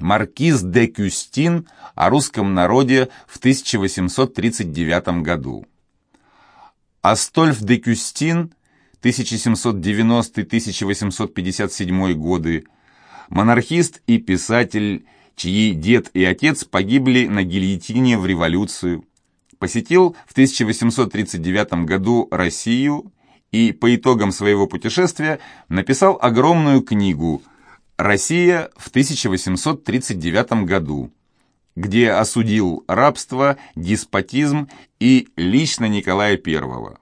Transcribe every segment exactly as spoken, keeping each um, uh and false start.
Маркиз де Кюстин о русском народе в тысяча восемьсот тридцать девятом году. Астольф де Кюстин тысяча семьсот девяностый — тысяча восемьсот пятьдесят седьмой годы, монархист и писатель, чьи дед и отец погибли на гильотине в революцию, посетил в тысяча восемьсот тридцать девятом году Россию и по итогам своего путешествия написал огромную книгу «Россия в тысяча восемьсот тридцать девятом году», где осудил рабство, деспотизм и лично Николая Первого.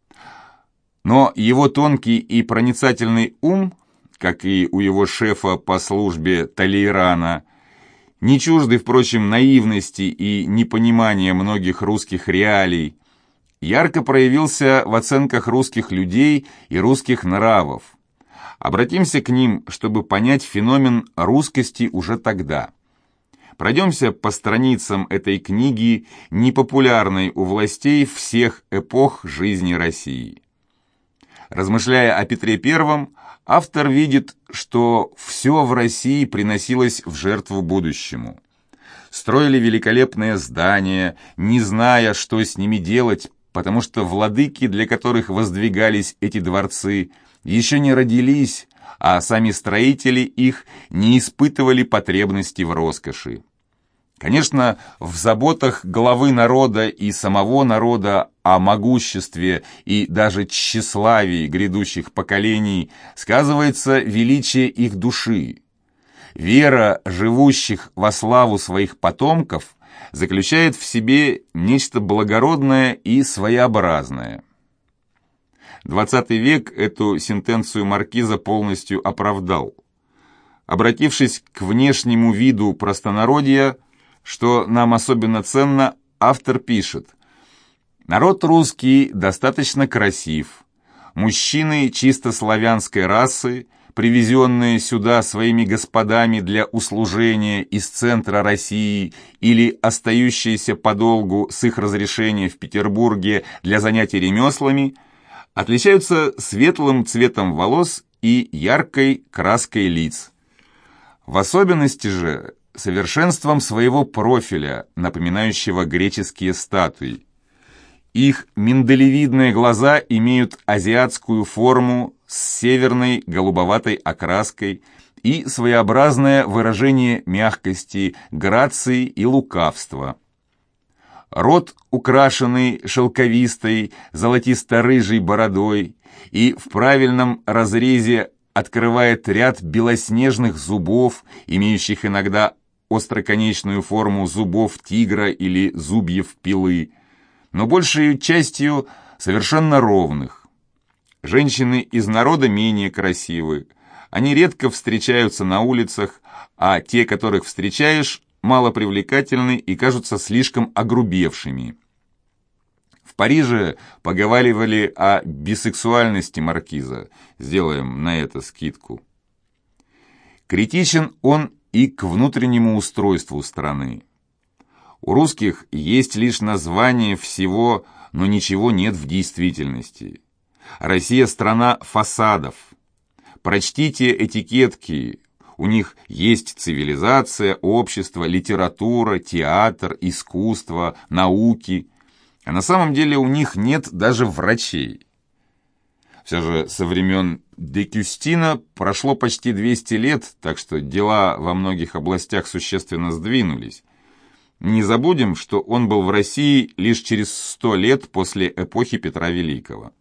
Но его тонкий и проницательный ум, как и у его шефа по службе Талейрана, не чуждый, впрочем, наивности и непонимания многих русских реалий, ярко проявился в оценках русских людей и русских нравов. Обратимся к ним, чтобы понять феномен русскости уже тогда. Пройдемся по страницам этой книги, непопулярной у властей всех эпох жизни России. Размышляя о Петре Первом, автор видит, что все в России приносилось в жертву будущему. Строили великолепные здания, не зная, что с ними делать, потому что владыки, для которых воздвигались эти дворцы, еще не родились, а сами строители их не испытывали потребности в роскоши. Конечно, в заботах главы народа и самого народа о могуществе и даже тщеславии грядущих поколений сказывается величие их души. Вера живущих во славу своих потомков заключает в себе нечто благородное и своеобразное. Двадцатый век эту сентенцию маркиза полностью оправдал. Обратившись к внешнему виду простонародья, что нам особенно ценно, автор пишет: «Народ русский достаточно красив. Мужчины чисто славянской расы, привезенные сюда своими господами для услужения из центра России или остающиеся подолгу с их разрешения в Петербурге для занятий ремеслами, отличаются светлым цветом волос и яркой краской лиц. В особенности же совершенством своего профиля, напоминающего греческие статуи. Их миндалевидные глаза имеют азиатскую форму с северной голубоватой окраской и своеобразное выражение мягкости, грации и лукавства. Рот, украшенный шелковистой, золотисто-рыжей бородой и в правильном разрезе открывает ряд белоснежных зубов, имеющих иногда остроконечную форму зубов тигра или зубьев пилы, но большей частью совершенно ровных. Женщины из народа менее красивы, они редко встречаются на улицах, а те, которых встречаешь, малопривлекательны и кажутся слишком огрубевшими. В Париже поговаривали о бисексуальности маркиза, сделаем на это скидку. Критичен он и к внутреннему устройству страны. У русских есть лишь название всего, но ничего нет в действительности. Россия – страна фасадов. Прочтите этикетки. У них есть цивилизация, общество, литература, театр, искусство, науки. А на самом деле у них нет даже врачей. Все же со времен де Кюстина прошло почти двести лет, так что дела во многих областях существенно сдвинулись. Не забудем, что он был в России лишь через сто лет после эпохи Петра Великого.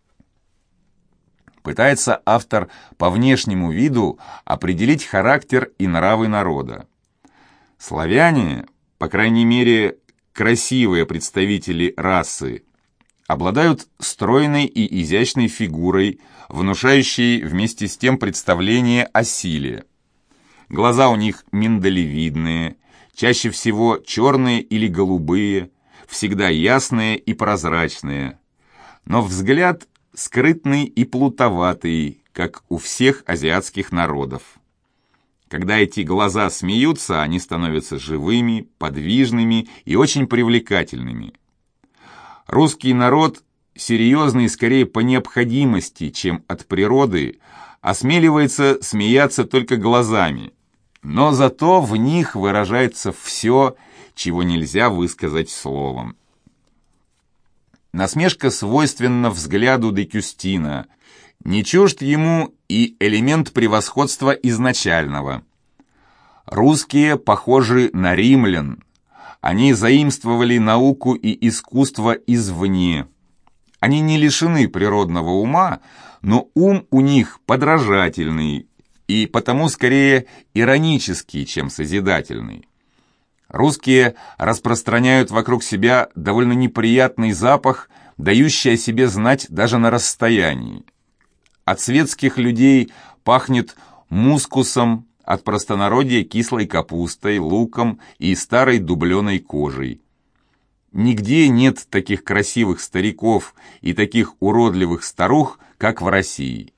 Пытается автор по внешнему виду определить характер и нравы народа. Славяне, по крайней мере, красивые представители расы, обладают стройной и изящной фигурой, внушающей вместе с тем представление о силе. Глаза у них миндалевидные, чаще всего черные или голубые, всегда ясные и прозрачные. Но взгляд скрытный и плутоватый, как у всех азиатских народов. Когда эти глаза смеются, они становятся живыми, подвижными и очень привлекательными. Русский народ, серьезный скорее по необходимости, чем от природы, осмеливается смеяться только глазами, но зато в них выражается все, чего нельзя высказать словом. Насмешка свойственна взгляду де Кюстина, не чужд ему и элемент превосходства изначального. Русские похожи на римлян, они заимствовали науку и искусство извне. Они не лишены природного ума, но ум у них подражательный, и потому скорее иронический, чем созидательный. Русские распространяют вокруг себя довольно неприятный запах, дающий о себе знать даже на расстоянии. От светских людей пахнет мускусом, от простонародья кислой капустой, луком и старой дубленой кожей. Нигде нет таких красивых стариков и таких уродливых старух, как в России.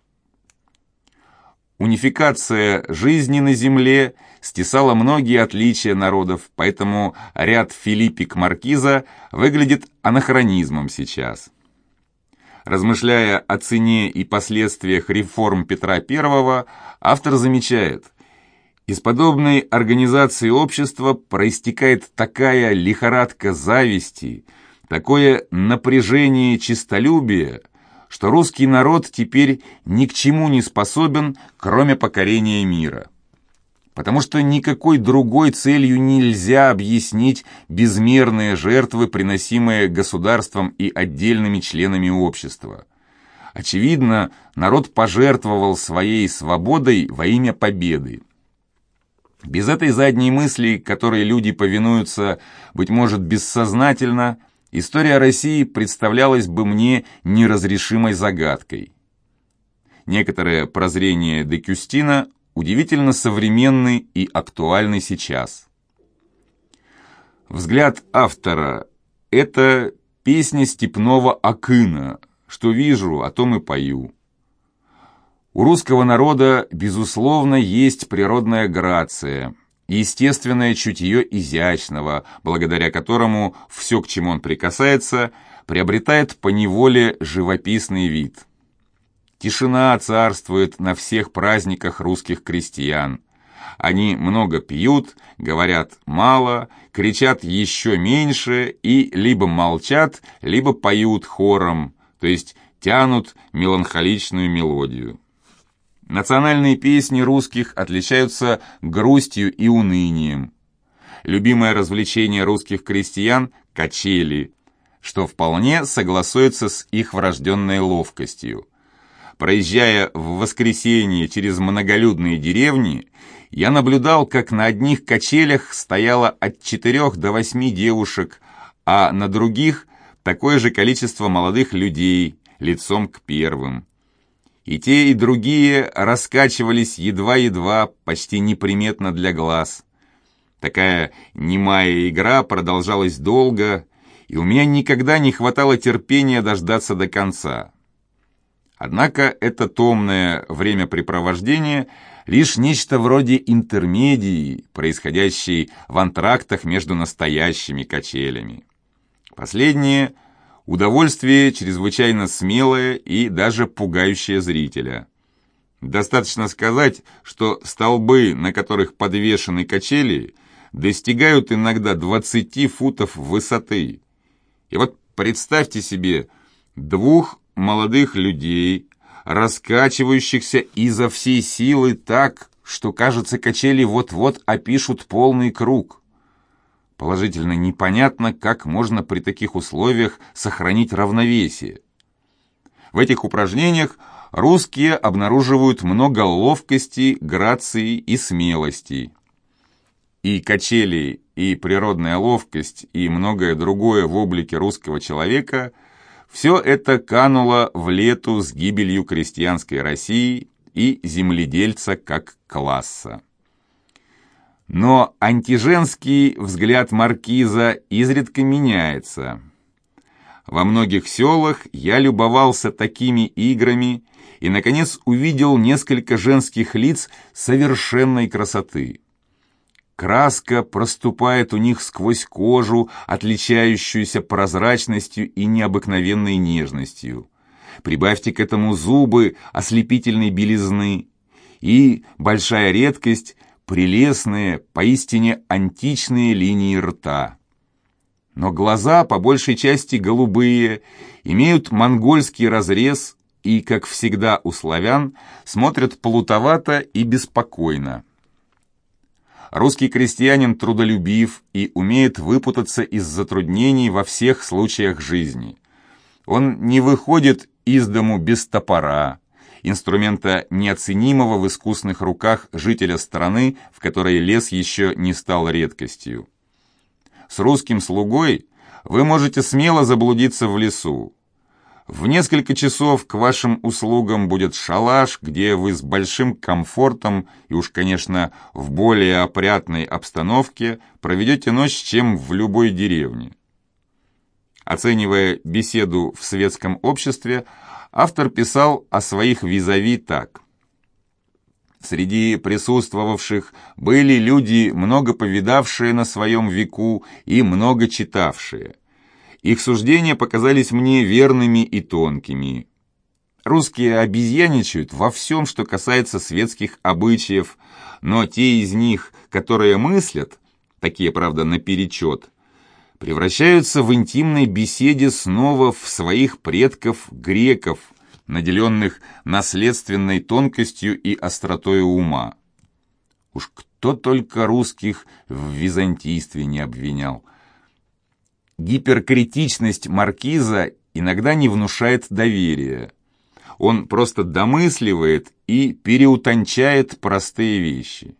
Унификация жизни на земле стесала многие отличия народов, поэтому ряд Филиппик Маркиза выглядит анахронизмом сейчас. Размышляя о цене и последствиях реформ Петра Первого, автор замечает: из подобной организации общества проистекает такая лихорадка зависти, такое напряжение честолюбия, что русский народ теперь ни к чему не способен, кроме покорения мира. Потому что никакой другой целью нельзя объяснить безмерные жертвы, приносимые государством и отдельными членами общества. Очевидно, народ пожертвовал своей свободой во имя победы. Без этой задней мысли, которой люди повинуются, быть может, бессознательно, история России представлялась бы мне неразрешимой загадкой. Некоторые прозрения де Кюстина удивительно современны и актуальны сейчас. Взгляд автора – это песня степного акына, что вижу, о том и пою. У русского народа, безусловно, есть природная грация, естественное чутье изящного, благодаря которому все, к чему он прикасается, приобретает поневоле живописный вид. Тишина царствует на всех праздниках русских крестьян. Они много пьют, говорят мало, кричат еще меньше и либо молчат, либо поют хором, то есть тянут меланхоличную мелодию. Национальные песни русских отличаются грустью и унынием. Любимое развлечение русских крестьян – качели, что вполне согласуется с их врожденной ловкостью. Проезжая в воскресенье через многолюдные деревни, я наблюдал, как на одних качелях стояло от четырех до восьми девушек, а на других – такое же количество молодых людей, лицом к первым. И те, и другие раскачивались едва-едва, почти неприметно для глаз. Такая немая игра продолжалась долго, и у меня никогда не хватало терпения дождаться до конца. Однако это томное времяпрепровождение – лишь нечто вроде интермедии, происходящей в антрактах между настоящими качелями. Последнее – удовольствие чрезвычайно смелое и даже пугающее зрителя. Достаточно сказать, что столбы, на которых подвешены качели, достигают иногда двадцати футов высоты. И вот представьте себе двух молодых людей, раскачивающихся изо всей силы так, что, кажется, качели вот-вот опишут полный круг. Положительно непонятно, как можно при таких условиях сохранить равновесие. В этих упражнениях русские обнаруживают много ловкости, грации и смелости. И качели, и природная ловкость, и многое другое в облике русского человека – все это кануло в лету с гибелью крестьянской России и земледельца как класса. Но антиженский взгляд маркиза изредка меняется. Во многих селах я любовался такими играми и, наконец, увидел несколько женских лиц совершенной красоты. Краска проступает у них сквозь кожу, отличающуюся прозрачностью и необыкновенной нежностью. Прибавьте к этому зубы ослепительной белизны и, большая редкость, прелестные, поистине античные линии рта. Но глаза, по большей части голубые, имеют монгольский разрез и, как всегда у славян, смотрят плутовато и беспокойно. Русский крестьянин трудолюбив и умеет выпутаться из затруднений во всех случаях жизни. Он не выходит из дому без топора, инструмента неоценимого в искусных руках жителя страны, в которой лес еще не стал редкостью. С русским слугой вы можете смело заблудиться в лесу. В несколько часов к вашим услугам будет шалаш, где вы с большим комфортом и уж, конечно, в более опрятной обстановке проведете ночь, чем в любой деревне. Оценивая беседу в светском обществе, автор писал о своих визави так. Среди присутствовавших были люди, много повидавшие на своем веку и много читавшие. Их суждения показались мне верными и тонкими. Русские обезьяничают во всем, что касается светских обычаев, но те из них, которые мыслят, такие, правда, наперечет, превращаются в интимной беседе снова в своих предков-греков, наделенных наследственной тонкостью и остротой ума. Уж кто только русских в византийстве не обвинял. Гиперкритичность маркиза иногда не внушает доверия. Он просто домысливает и переутончает простые вещи.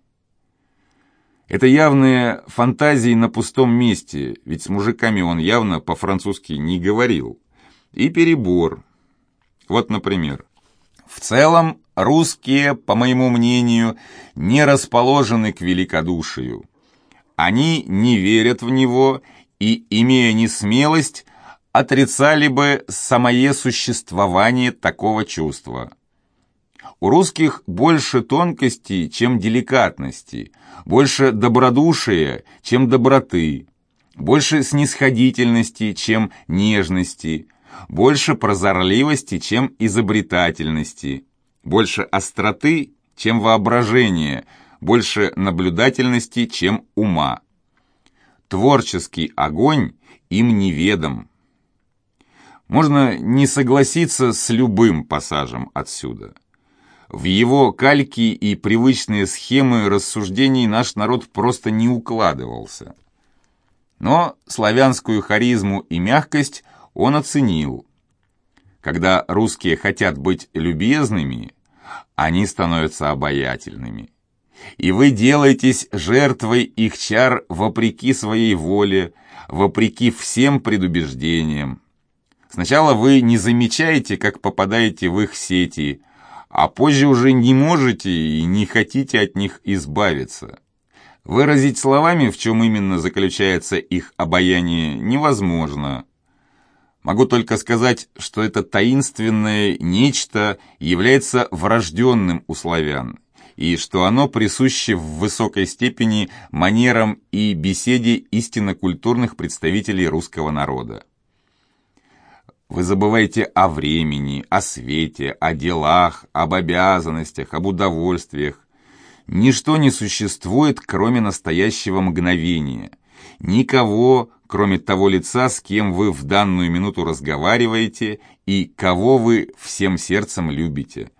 Это явные фантазии на пустом месте, ведь с мужиками он явно по-французски не говорил. И перебор. Вот, например, в целом русские, по моему мнению, не расположены к великодушию. Они не верят в него и, имея несмелость, отрицали бы самое существование такого чувства. У русских больше тонкости, чем деликатности, больше добродушия, чем доброты, больше снисходительности, чем нежности, больше прозорливости, чем изобретательности, больше остроты, чем воображения, больше наблюдательности, чем ума. Творческий огонь им неведом. Можно не согласиться с любым пассажем отсюда. В его кальки и привычные схемы рассуждений наш народ просто не укладывался. Но славянскую харизму и мягкость он оценил. Когда русские хотят быть любезными, они становятся обаятельными. И вы делаетесь жертвой их чар вопреки своей воле, вопреки всем предубеждениям. Сначала вы не замечаете, как попадаете в их сети, а позже уже не можете и не хотите от них избавиться. Выразить словами, в чем именно заключается их обаяние, невозможно. Могу только сказать, что это таинственное нечто является врожденным у славян, и что оно присуще в высокой степени манерам и беседе истинно культурных представителей русского народа. Вы забываете о времени, о свете, о делах, об обязанностях, об удовольствиях. Ничто не существует, кроме настоящего мгновения. Никого, кроме того лица, с кем вы в данную минуту разговариваете и кого вы всем сердцем любите.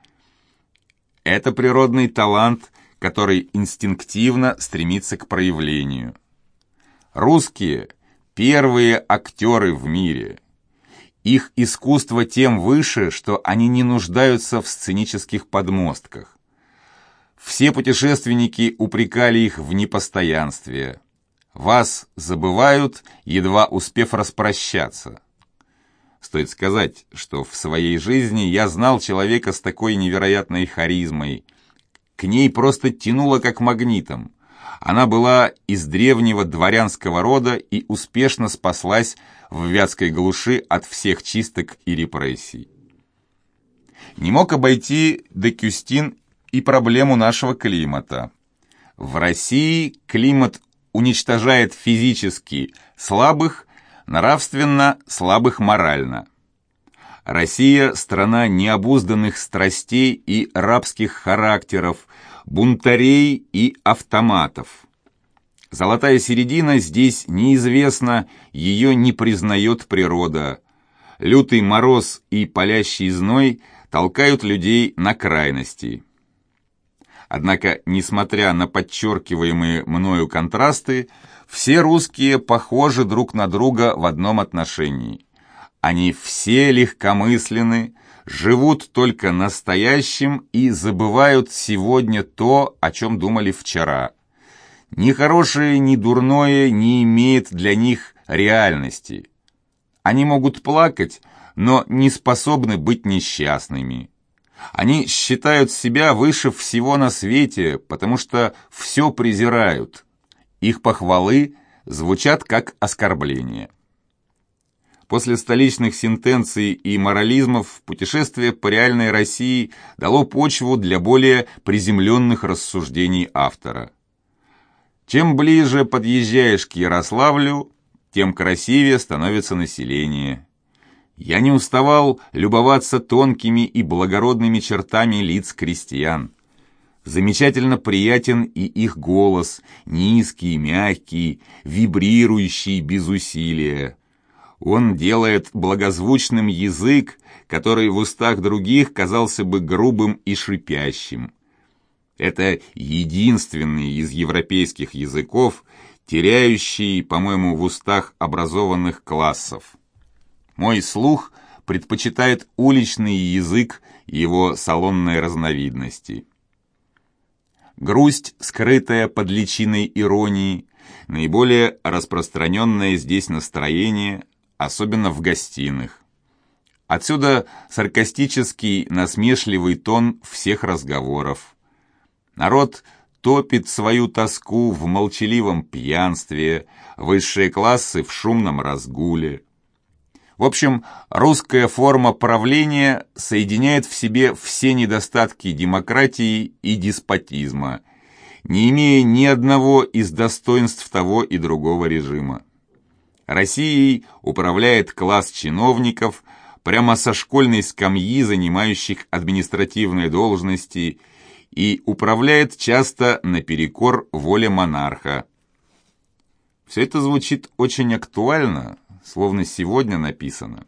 Это природный талант, который инстинктивно стремится к проявлению. Русские – первые актеры в мире. Их искусство тем выше, что они не нуждаются в сценических подмостках. Все путешественники упрекали их в непостоянстве. Вас забывают, едва успев распрощаться. Стоит сказать, что в своей жизни я знал человека с такой невероятной харизмой. К ней просто тянуло как магнитом. Она была из древнего дворянского рода и успешно спаслась в вятской глуши от всех чисток и репрессий. Не мог обойти де Кюстин и проблему нашего климата. В России климат уничтожает физически слабых, нравственно слабых морально. Россия – страна необузданных страстей и рабских характеров, бунтарей и автоматов. Золотая середина здесь неизвестна, ее не признает природа. Лютый мороз и палящий зной толкают людей на крайности. Однако, несмотря на подчеркиваемые мною контрасты, все русские похожи друг на друга в одном отношении. Они все легкомысленны, живут только настоящим и забывают сегодня то, о чем думали вчера. Ни хорошее, ни дурное не имеет для них реальности. Они могут плакать, но не способны быть несчастными. Они считают себя выше всего на свете, потому что все презирают. Их похвалы звучат как оскорбления. После столичных сентенций и морализмов путешествие по реальной России дало почву для более приземленных рассуждений автора. Чем ближе подъезжаешь к Ярославлю, тем красивее становится население. Я не уставал любоваться тонкими и благородными чертами лиц крестьян. Замечательно приятен и их голос, низкий, мягкий, вибрирующий без усилия. Он делает благозвучным язык, который в устах других казался бы грубым и шипящим. Это единственный из европейских языков, теряющий, по-моему, в устах образованных классов. Мой слух предпочитает уличный язык его салонной разновидности. Грусть, скрытая под личиной иронии, наиболее распространенное здесь настроение, особенно в гостиных. Отсюда саркастический, насмешливый тон всех разговоров. Народ топит свою тоску в молчаливом пьянстве, высшие классы в шумном разгуле. В общем, русская форма правления соединяет в себе все недостатки демократии и деспотизма, не имея ни одного из достоинств того и другого режима. Россией управляет класс чиновников, прямо со школьной скамьи, занимающих административные должности, и управляет часто наперекор воле монарха. Все это звучит очень актуально, словно сегодня написано.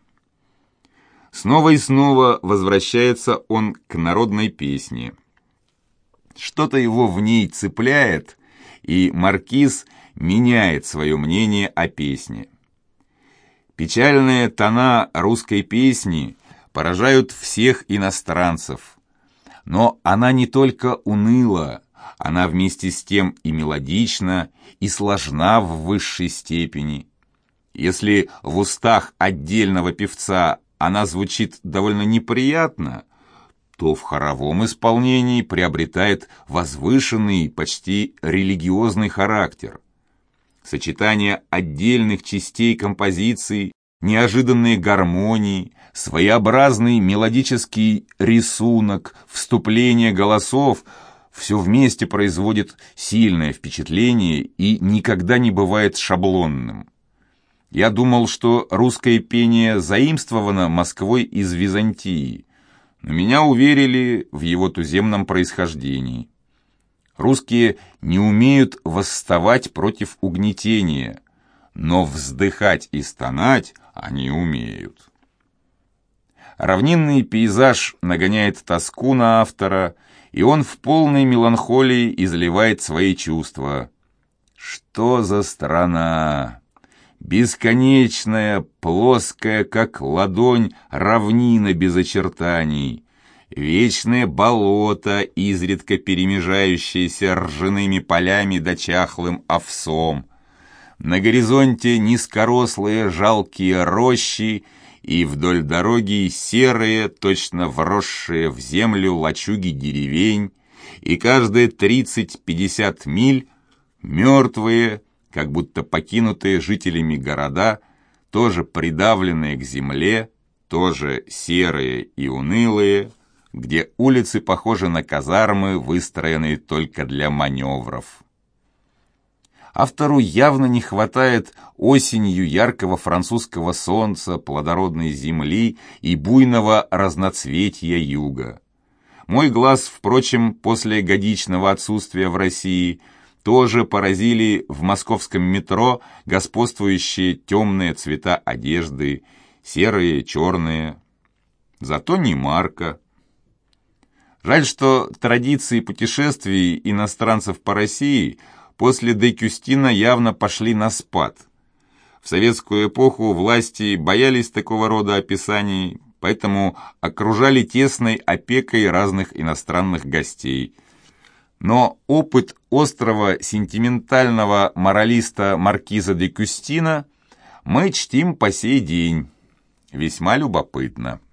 Снова и снова возвращается он к народной песне. Что-то его в ней цепляет, и маркиз меняет свое мнение о песне. Печальные тона русской песни поражают всех иностранцев. Но она не только уныла, она вместе с тем и мелодична, и сложна в высшей степени. Если в устах отдельного певца она звучит довольно неприятно, то в хоровом исполнении приобретает возвышенный, почти религиозный характер. Сочетание отдельных частей композиции, неожиданные гармонии, своеобразный мелодический рисунок, вступление голосов – все вместе производит сильное впечатление и никогда не бывает шаблонным. Я думал, что русское пение заимствовано Москвой из Византии, но меня уверили в его туземном происхождении. Русские не умеют восставать против угнетения, но вздыхать и стонать они умеют. Равнинный пейзаж нагоняет тоску на автора, и он в полной меланхолии изливает свои чувства. Что за страна! Бесконечная, плоская, как ладонь, равнина без очертаний, вечное болото, изредка перемежающееся ржаными полями да чахлым овсом. На горизонте низкорослые жалкие рощи и вдоль дороги серые, точно вросшие в землю лачуги деревень, и каждые тридцать-пятьдесят миль мертвые, как будто покинутые жителями города, тоже придавленные к земле, тоже серые и унылые, где улицы похожи на казармы, выстроенные только для маневров. Автору явно не хватает осенью яркого французского солнца, плодородной земли и буйного разноцветия юга. Мой глаз, впрочем, после годичного отсутствия в России, тоже поразили в московском метро господствующие темные цвета одежды, серые, черные. Зато не марка. Жаль, что традиции путешествий иностранцев по России после де Кюстина явно пошли на спад. В советскую эпоху власти боялись такого рода описаний, поэтому окружали тесной опекой разных иностранных гостей. Но опыт острого сентиментального моралиста маркиза де Кюстина мы чтим по сей день. Весьма любопытно.